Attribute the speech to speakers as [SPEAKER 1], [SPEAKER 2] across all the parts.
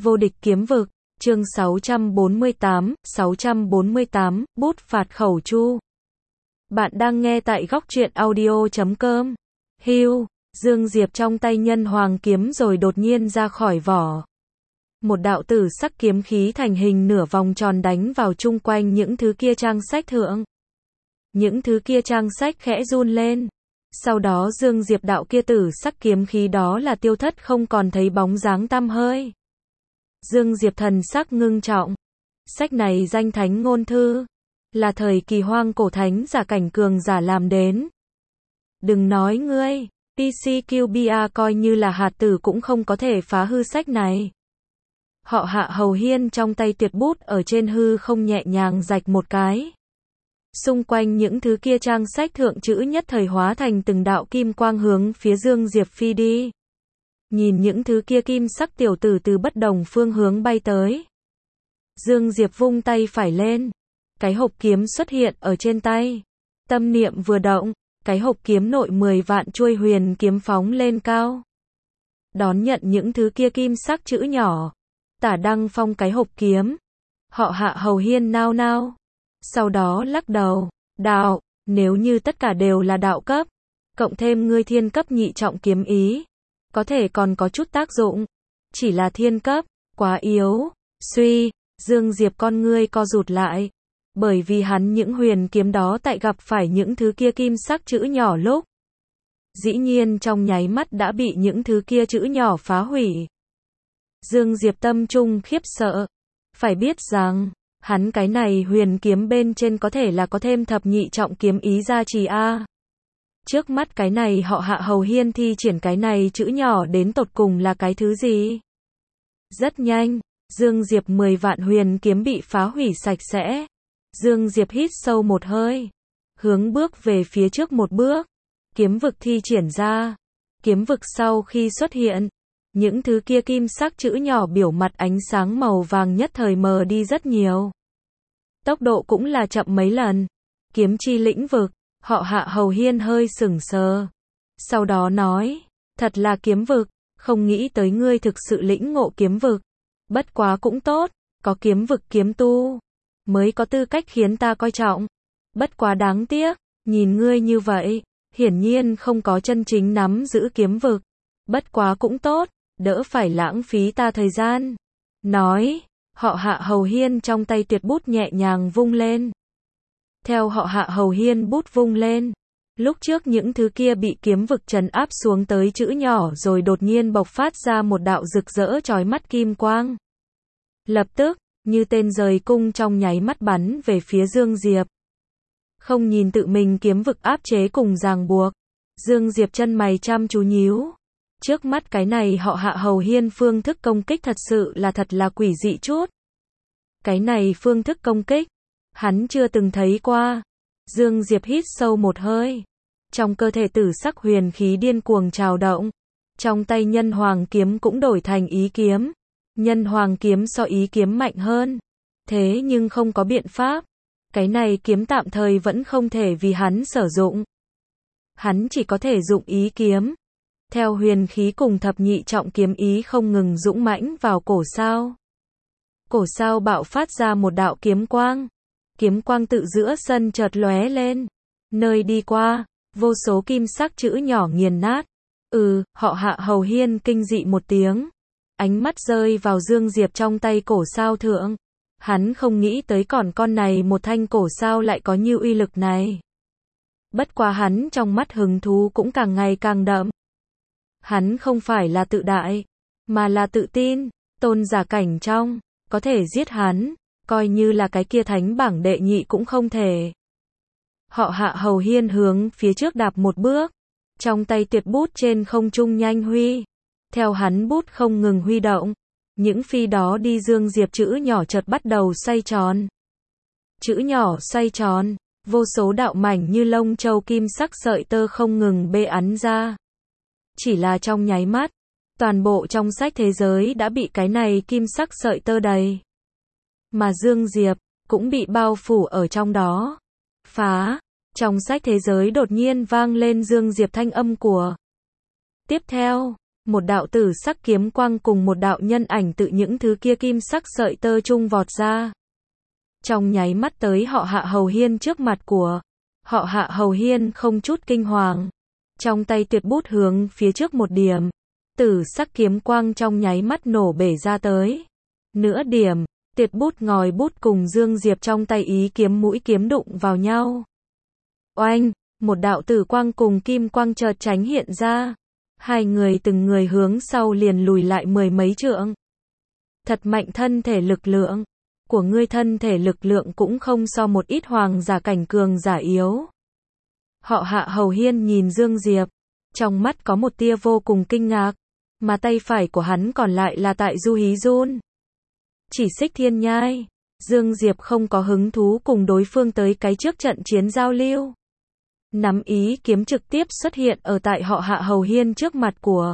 [SPEAKER 1] Vô địch kiếm vực, chương 648, bút phạt khẩu chu. Bạn đang nghe tại góc truyện audio.com. Hưu, Dương Diệp trong tay nhân hoàng kiếm rồi đột nhiên ra khỏi vỏ. Một đạo tử sắc kiếm khí thành hình nửa vòng tròn đánh vào chung quanh những thứ kia trang sách thượng. Những thứ kia trang sách khẽ run lên. Sau đó Dương Diệp đạo kia tử sắc kiếm khí đó là tiêu thất không còn thấy bóng dáng tăm hơi. Dương Diệp thần sắc ngưng trọng. Sách này danh thánh ngôn thư, là thời kỳ hoang cổ thánh giả cảnh cường giả làm đến. Đừng nói ngươi, TCQBA coi như là hạt tử cũng không có thể phá hư sách này. Họ Hạ Hầu Hiên trong tay tuyệt bút ở trên hư không nhẹ nhàng rạch một cái. Xung quanh những thứ kia trang sách thượng chữ nhất thời hóa thành từng đạo kim quang hướng phía Dương Diệp phi đi. Nhìn những thứ kia kim sắc tiểu tử từ bất đồng phương hướng bay tới. Dương Diệp vung tay phải lên. Cái hộp kiếm xuất hiện ở trên tay. Tâm niệm vừa động, cái hộp kiếm nội 10 vạn chuôi huyền kiếm phóng lên cao. Đón nhận những thứ kia kim sắc chữ nhỏ. Tả Đăng Phong cái hộp kiếm. Họ Hạ Hầu Hiên nao nao. Sau đó lắc đầu, đạo, nếu như tất cả đều là đạo cấp, cộng thêm ngươi thiên cấp nhị trọng kiếm ý, có thể còn có chút tác dụng. Chỉ là thiên cấp, quá yếu. Suy, Dương Diệp con ngươi co rụt lại. Bởi vì hắn những huyền kiếm đó tại gặp phải những thứ kia kim sắc chữ nhỏ lúc. Dĩ nhiên trong nháy mắt đã bị những thứ kia chữ nhỏ phá hủy. Dương Diệp tâm trung khiếp sợ. Phải biết rằng, hắn cái này huyền kiếm bên trên có thể là có thêm thập nhị trọng kiếm ý gia trì a. Trước mắt cái này họ Hạ Hầu Hiên thi triển cái này chữ nhỏ đến tột cùng là cái thứ gì? Rất nhanh, Dương Diệp 10 vạn huyền kiếm bị phá hủy sạch sẽ. Dương Diệp hít sâu một hơi, hướng bước về phía trước một bước, kiếm vực thi triển ra. Kiếm vực sau khi xuất hiện, những thứ kia kim sắc chữ nhỏ biểu mặt ánh sáng màu vàng nhất thời mờ đi rất nhiều. Tốc độ cũng là chậm mấy lần. Kiếm chi lĩnh vực, họ Hạ Hầu Hiên hơi sững sờ. Sau đó nói, thật là kiếm vực, không nghĩ tới ngươi thực sự lĩnh ngộ kiếm vực. Bất quá cũng tốt, có kiếm vực kiếm tu, mới có tư cách khiến ta coi trọng. Bất quá đáng tiếc, nhìn ngươi như vậy, hiển nhiên không có chân chính nắm giữ kiếm vực. Bất quá cũng tốt, đỡ phải lãng phí ta thời gian. Nói, họ Hạ Hầu Hiên trong tay tuyệt bút nhẹ nhàng vung lên. Theo họ Hạ Hầu Hiên bút vung lên, lúc trước những thứ kia bị kiếm vực trấn áp xuống tới chữ nhỏ rồi đột nhiên bộc phát ra một đạo rực rỡ chói mắt kim quang. Lập tức, như tên rời cung trong nháy mắt bắn về phía Dương Diệp. Không nhìn tự mình kiếm vực áp chế cùng ràng buộc, Dương Diệp chân mày chăm chú nhíu. Trước mắt cái này họ Hạ Hầu Hiên phương thức công kích thật sự là thật là quỷ dị chút. Cái này phương thức công kích, hắn chưa từng thấy qua. Dương Diệp hít sâu một hơi. Trong cơ thể tử sắc huyền khí điên cuồng trào động. Trong tay nhân hoàng kiếm cũng đổi thành ý kiếm. Nhân hoàng kiếm so ý kiếm mạnh hơn. Thế nhưng không có biện pháp. Cái này kiếm tạm thời vẫn không thể vì hắn sử dụng. Hắn chỉ có thể dụng ý kiếm. Theo huyền khí cùng thập nhị trọng kiếm ý không ngừng dũng mãnh vào cổ sao. Cổ sao bạo phát ra một đạo kiếm quang. Kiếm quang tự giữa sân chợt lóe lên. Nơi đi qua, vô số kim sắc chữ nhỏ nghiền nát. Họ Hạ Hầu Hiên kinh dị một tiếng. Ánh mắt rơi vào Dương Diệp trong tay cổ sao thượng. Hắn không nghĩ tới còn con này một thanh cổ sao lại có như uy lực này. Bất quá hắn trong mắt hứng thú cũng càng ngày càng đậm. Hắn không phải là tự đại, mà là tự tin, tôn giả cảnh trong, có thể giết hắn, coi như là cái kia thánh bảng đệ nhị cũng không thể. Họ Hạ Hầu Hiên hướng phía trước đạp một bước, trong tay tuyệt bút trên không trung nhanh huy. Theo hắn bút không ngừng huy động, những phi đó đi Dương Diệp chữ nhỏ chợt bắt đầu xoay tròn. Chữ nhỏ xoay tròn, vô số đạo mảnh như lông châu kim sắc sợi tơ không ngừng bê ắn ra. Chỉ là trong nháy mắt, toàn bộ trong sách thế giới đã bị cái này kim sắc sợi tơ đầy. Mà Dương Diệp cũng bị bao phủ ở trong đó. Phá, trong sách thế giới đột nhiên vang lên Dương Diệp thanh âm của. Tiếp theo, một đạo tử sắc kiếm quang cùng một đạo nhân ảnh tự những thứ kia kim sắc sợi tơ trung vọt ra. Trong nháy mắt tới họ Hạ Hầu Hiên trước mặt của họ Hạ Hầu Hiên không chút kinh hoàng. Trong tay tuyệt bút hướng phía trước một điểm. Tử sắc kiếm quang trong nháy mắt nổ bể ra tới. Nửa điểm, tuyệt bút ngòi bút cùng Dương Diệp trong tay ý kiếm mũi kiếm đụng vào nhau. Oanh, một đạo tử quang cùng kim quang chợt tránh hiện ra. Hai người từng người hướng sau liền lùi lại mười mấy trượng. Thật mạnh thân thể lực lượng. Của ngươi thân thể lực lượng cũng không so một ít hoàng giả cảnh cường giả yếu. Họ Hạ Hầu Hiên nhìn Dương Diệp. Trong mắt có một tia vô cùng kinh ngạc. Mà tay phải của hắn còn lại là tại du hí run. Chỉ xích thiên nhai. Dương Diệp không có hứng thú cùng đối phương tới cái trước trận chiến giao lưu. Nắm ý kiếm trực tiếp xuất hiện ở tại họ Hạ Hầu Hiên trước mặt của.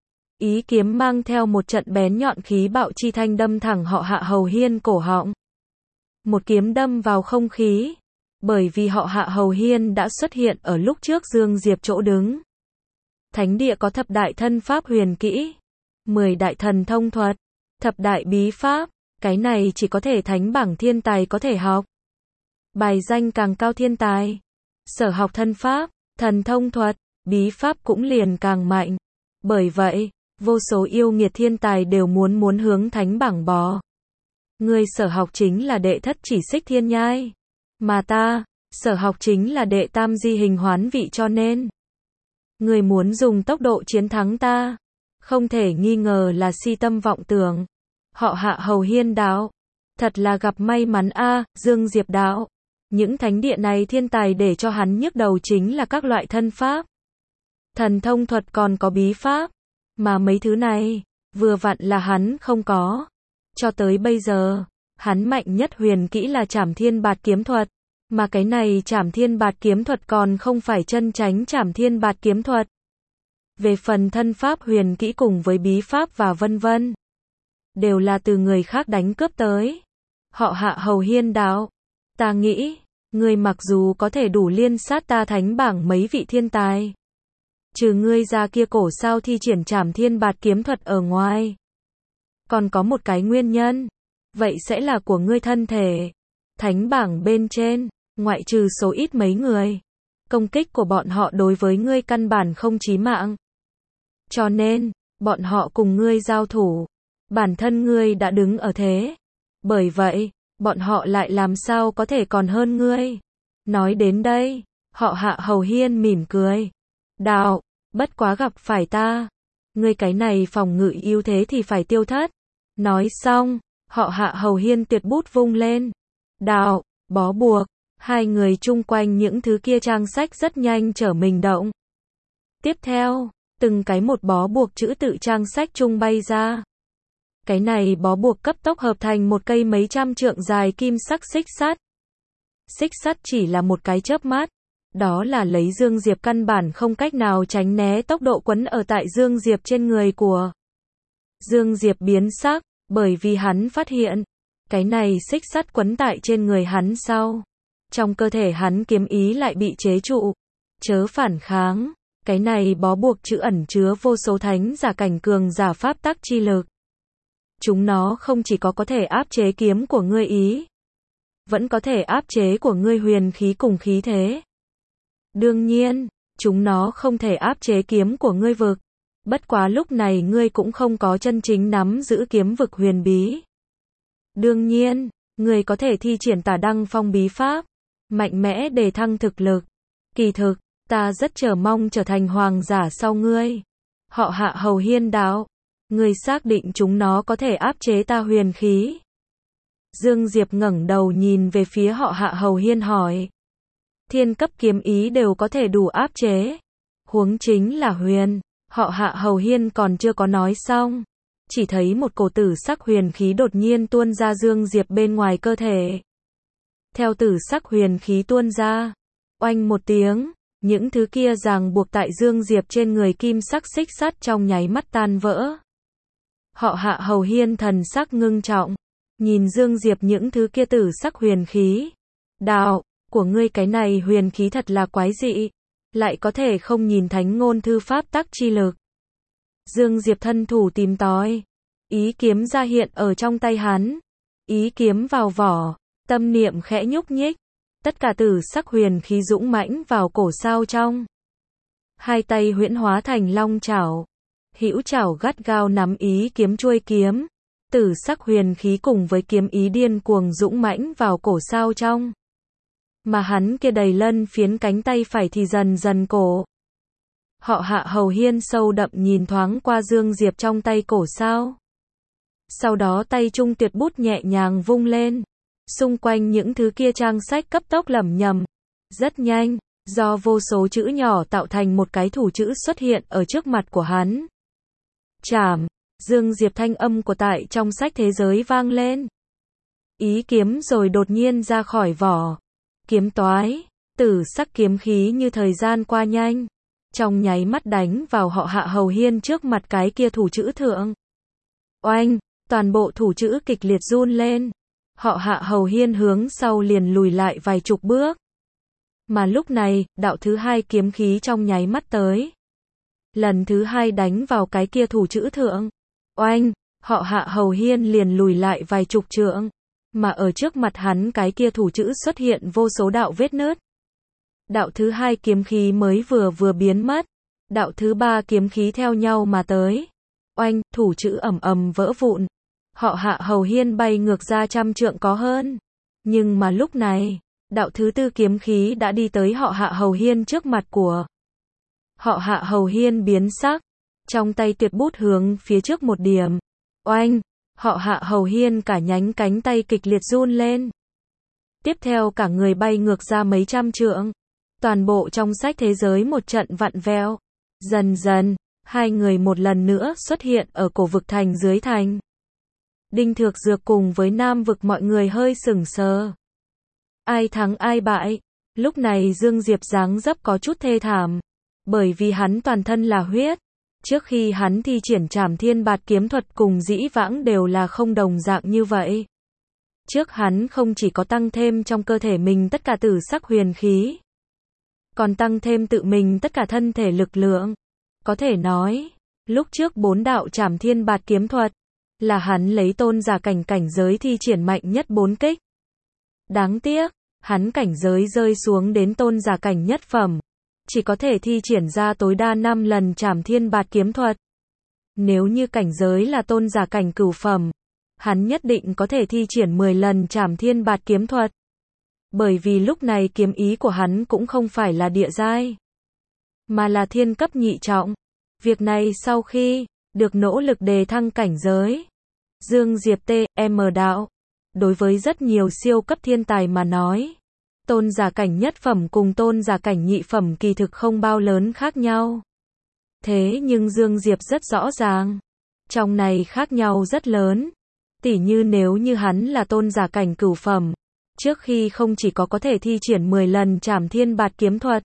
[SPEAKER 1] Ý kiếm mang theo một trận bén nhọn khí bạo chi thanh đâm thẳng họ Hạ Hầu Hiên cổ họng. Một kiếm đâm vào không khí. Bởi vì họ Hạ Hầu Hiên đã xuất hiện ở lúc trước Dương Diệp chỗ đứng. Thánh địa có thập đại thân pháp huyền kỹ, 10 đại thần thông thuật, thập đại bí pháp, cái này chỉ có thể thánh bảng thiên tài có thể học. Bài danh càng cao thiên tài, sở học thân pháp, thần thông thuật, bí pháp cũng liền càng mạnh. Bởi vậy, vô số yêu nghiệt thiên tài đều muốn hướng thánh bảng bò. Ngươi sở học chính là đệ thất chỉ xích thiên nhai, mà ta, sở học chính là đệ tam di hình hoán vị cho nên. Người muốn dùng tốc độ chiến thắng ta, không thể nghi ngờ là si tâm vọng tưởng. Họ Hạ Hầu Hiên đạo, thật là gặp may mắn a. Dương Diệp đạo, những thánh địa này thiên tài để cho hắn nhức đầu chính là các loại thân pháp, thần thông thuật còn có bí pháp, mà mấy thứ này, vừa vặn là hắn không có. Cho tới bây giờ, hắn mạnh nhất huyền kỹ là Trảm Thiên Bạt Kiếm Thuật. Mà cái này Trảm Thiên Bạt Kiếm Thuật còn không phải chân chánh Trảm Thiên Bạt Kiếm Thuật. Về phần thân pháp huyền kỹ cùng với bí pháp và vân vân, đều là từ người khác đánh cướp tới. Họ Hạ Hầu Hiên đạo, ta nghĩ, ngươi mặc dù có thể đủ liên sát ta thánh bảng mấy vị thiên tài, trừ ngươi ra kia cổ sao thi triển Trảm Thiên Bạt Kiếm Thuật ở ngoài, còn có một cái nguyên nhân, vậy sẽ là của ngươi thân thể. Thánh bảng bên trên, ngoại trừ số ít mấy người, công kích của bọn họ đối với ngươi căn bản không chí mạng. Cho nên, bọn họ cùng ngươi giao thủ, bản thân ngươi đã đứng ở thế. Bởi vậy, bọn họ lại làm sao có thể còn hơn ngươi. Nói đến đây, họ Hạ Hầu Hiên mỉm cười. Đạo, bất quá gặp phải ta. Ngươi cái này phòng ngự ưu thế thì phải tiêu thất. Nói xong, họ Hạ Hầu Hiên tuyệt bút vung lên. Đạo, bó buộc. Hai người chung quanh những thứ kia trang sách rất nhanh trở mình động. Tiếp theo, từng cái một bó buộc chữ tự trang sách chung bay ra. Cái này bó buộc cấp tốc hợp thành một cây mấy trăm trượng dài kim sắc xích sắt. Xích sắt chỉ là một cái chớp mắt. Đó là lấy Dương Diệp căn bản không cách nào tránh né tốc độ quấn ở tại Dương Diệp trên người của. Dương Diệp biến sắc, bởi vì hắn phát hiện, cái này xích sắt quấn tại trên người hắn sau. Trong cơ thể hắn kiếm ý lại bị chế trụ. Chớ phản kháng, cái này bó buộc chữ ẩn chứa vô số thánh giả cảnh cường giả pháp tắc chi lực. Chúng nó không chỉ có thể áp chế kiếm của ngươi ý, vẫn có thể áp chế của ngươi huyền khí cùng khí thế. Đương nhiên, chúng nó không thể áp chế kiếm của ngươi vực. Bất quá lúc này ngươi cũng không có chân chính nắm giữ kiếm vực huyền bí. Đương nhiên, ngươi có thể thi triển Tả Đăng Phong bí pháp, mạnh mẽ để thăng thực lực. Kỳ thực, ta rất chờ mong trở thành hoàng giả sau ngươi. Họ Hạ Hầu Hiên đạo, ngươi xác định chúng nó có thể áp chế ta huyền khí. Dương Diệp ngẩng đầu nhìn về phía họ Hạ Hầu Hiên hỏi. Thiên cấp kiếm ý đều có thể đủ áp chế. Huống chính là huyền. Họ Hạ Hầu Hiên còn chưa có nói xong. Chỉ thấy một cổ tử sắc huyền khí đột nhiên tuôn ra Dương Diệp bên ngoài cơ thể. Theo tử sắc huyền khí tuôn ra, oanh một tiếng, những thứ kia ràng buộc tại Dương Diệp trên người kim sắc xích sắt trong nháy mắt tan vỡ. Họ Hạ Hầu Hiên thần sắc ngưng trọng, nhìn Dương Diệp những thứ kia tử sắc huyền khí. Đạo, của ngươi cái này huyền khí thật là quái dị, lại có thể không nhìn thánh ngôn thư pháp tắc chi lực. Dương Diệp thân thủ tìm tòi. Ý kiếm ra hiện ở trong tay hắn. Ý kiếm vào vỏ. Tâm niệm khẽ nhúc nhích. Tất cả tử sắc huyền khí dũng mãnh vào cổ sao trong. Hai tay huyễn hóa thành long chảo. Hữu chảo gắt gao nắm ý kiếm chuôi kiếm. Tử sắc huyền khí cùng với kiếm ý điên cuồng dũng mãnh vào cổ sao trong. Mà hắn kia đầy lân phiến cánh tay phải thì dần dần cổ. Họ Hạ Hầu Hiên sâu đậm nhìn thoáng qua Dương Diệp trong tay cổ sao. Sau đó tay trung tuyệt bút nhẹ nhàng vung lên. Xung quanh những thứ kia trang sách cấp tốc lẩm nhẩm. Rất nhanh, do vô số chữ nhỏ tạo thành một cái thủ chữ xuất hiện ở trước mặt của hắn. Trảm. Dương Diệp thanh âm của tại trong sách thế giới vang lên. Ý kiếm rồi đột nhiên ra khỏi vỏ. Kiếm toái. Tử sắc kiếm khí như thời gian qua nhanh. Trong nháy mắt đánh vào họ Hạ Hầu Hiên trước mặt cái kia thủ chữ thượng. Oanh. Toàn bộ thủ chữ kịch liệt run lên. Họ Hạ Hầu Hiên hướng sau liền lùi lại vài chục bước. Mà lúc này, đạo thứ hai kiếm khí trong nháy mắt tới. Lần thứ hai đánh vào cái kia thủ chữ thượng. Oanh, họ Hạ Hầu Hiên liền lùi lại vài chục trượng. Mà ở trước mặt hắn cái kia thủ chữ xuất hiện vô số đạo vết nứt. Đạo thứ hai kiếm khí mới vừa biến mất. Đạo thứ ba kiếm khí theo nhau mà tới. Oanh, thủ chữ ầm ầm vỡ vụn. Họ Hạ Hầu Hiên bay ngược ra 100 trượng có hơn. Nhưng mà lúc này, đạo thứ tư kiếm khí đã đi tới họ Hạ Hầu Hiên trước mặt của. Họ Hạ Hầu Hiên biến sắc. Trong tay tuyệt bút hướng phía trước một điểm. Oanh, họ Hạ Hầu Hiên cả nhánh cánh tay kịch liệt run lên. Tiếp theo cả người bay ngược ra mấy trăm trượng. Toàn bộ trong sách thế giới một trận vặn vẹo. Dần dần, hai người một lần nữa xuất hiện ở cổ vực thành dưới thành. Đinh Thược Dược cùng với Nam vực mọi người hơi sửng sờ. Ai thắng ai bại? Lúc này Dương Diệp dáng dấp có chút thê thảm. Bởi vì hắn toàn thân là huyết. Trước khi hắn thi triển Trảm Thiên Bạt kiếm thuật cùng dĩ vãng đều là không đồng dạng như vậy. Trước hắn không chỉ có tăng thêm trong cơ thể mình tất cả tử sắc huyền khí. Còn tăng thêm tự mình tất cả thân thể lực lượng. Có thể nói, lúc trước 4 đạo Trảm Thiên Bạt kiếm thuật, là hắn lấy tôn giả cảnh giới thi triển mạnh nhất 4 kích. Đáng tiếc, hắn cảnh giới rơi xuống đến tôn giả cảnh nhất phẩm. Chỉ có thể thi triển ra tối đa 5 lần Trảm Thiên Bạt kiếm thuật. Nếu như cảnh giới là tôn giả cảnh cửu phẩm, hắn nhất định có thể thi triển 10 lần Trảm Thiên Bạt kiếm thuật. Bởi vì lúc này kiếm ý của hắn cũng không phải là địa giai, mà là thiên cấp nhị trọng. Việc này sau khi được nỗ lực đề thăng cảnh giới, Dương Diệp T.M. đạo, đối với rất nhiều siêu cấp thiên tài mà nói, tôn giả cảnh nhất phẩm cùng tôn giả cảnh nhị phẩm kỳ thực không bao lớn khác nhau. Thế nhưng Dương Diệp rất rõ ràng, trong này khác nhau rất lớn. Tỉ như nếu như hắn là tôn giả cảnh cửu phẩm, trước khi không chỉ có thể thi triển 10 lần Trảm Thiên Bạt kiếm thuật,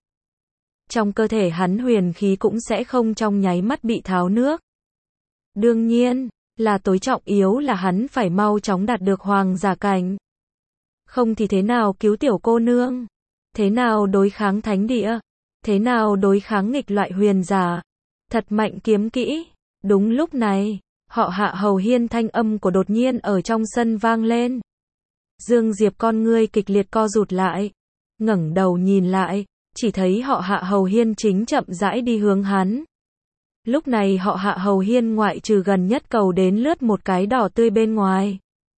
[SPEAKER 1] trong cơ thể hắn huyền khí cũng sẽ không trong nháy mắt bị tháo nước. Đương nhiên, là tối trọng yếu là hắn phải mau chóng đạt được hoàng giả cảnh. Không thì thế nào cứu tiểu cô nương? Thế nào đối kháng thánh địa? Thế nào đối kháng nghịch loại huyền giả? Thật mạnh kiếm kỹ. Đúng lúc này, họ Hạ Hầu Hiên thanh âm của đột nhiên ở trong sân vang lên. Dương Diệp con ngươi kịch liệt co rụt lại. Ngẩng đầu nhìn lại, chỉ thấy họ Hạ Hầu Hiên chính chậm rãi đi hướng hắn. Lúc này họ Hạ Hầu Hiên ngoại trừ gần nhất cầu đến lướt một cái đỏ tươi bên ngoài,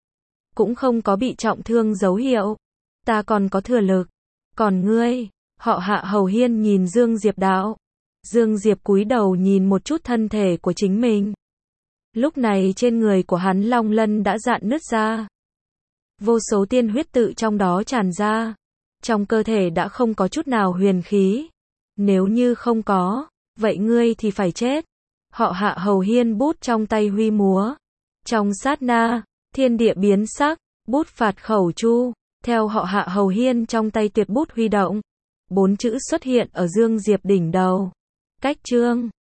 [SPEAKER 1] cũng không có bị trọng thương dấu hiệu. Ta còn có thừa lực. Còn ngươi? Họ Hạ Hầu Hiên nhìn Dương Diệp đạo. Dương Diệp cúi đầu nhìn một chút thân thể của chính mình. Lúc này trên người của hắn long lân đã rạn nứt ra. Vô số tiên huyết tự trong đó tràn ra. Trong cơ thể đã không có chút nào huyền khí. Nếu như không có, vậy ngươi thì phải chết. Họ Hạ Hầu Hiên bút trong tay huy múa. Trong sát na, thiên địa biến sắc, bút phạt khẩu chu. Theo họ Hạ Hầu Hiên trong tay tuyệt bút huy động, 4 chữ xuất hiện ở Dương Diệp đỉnh đầu. Cách chương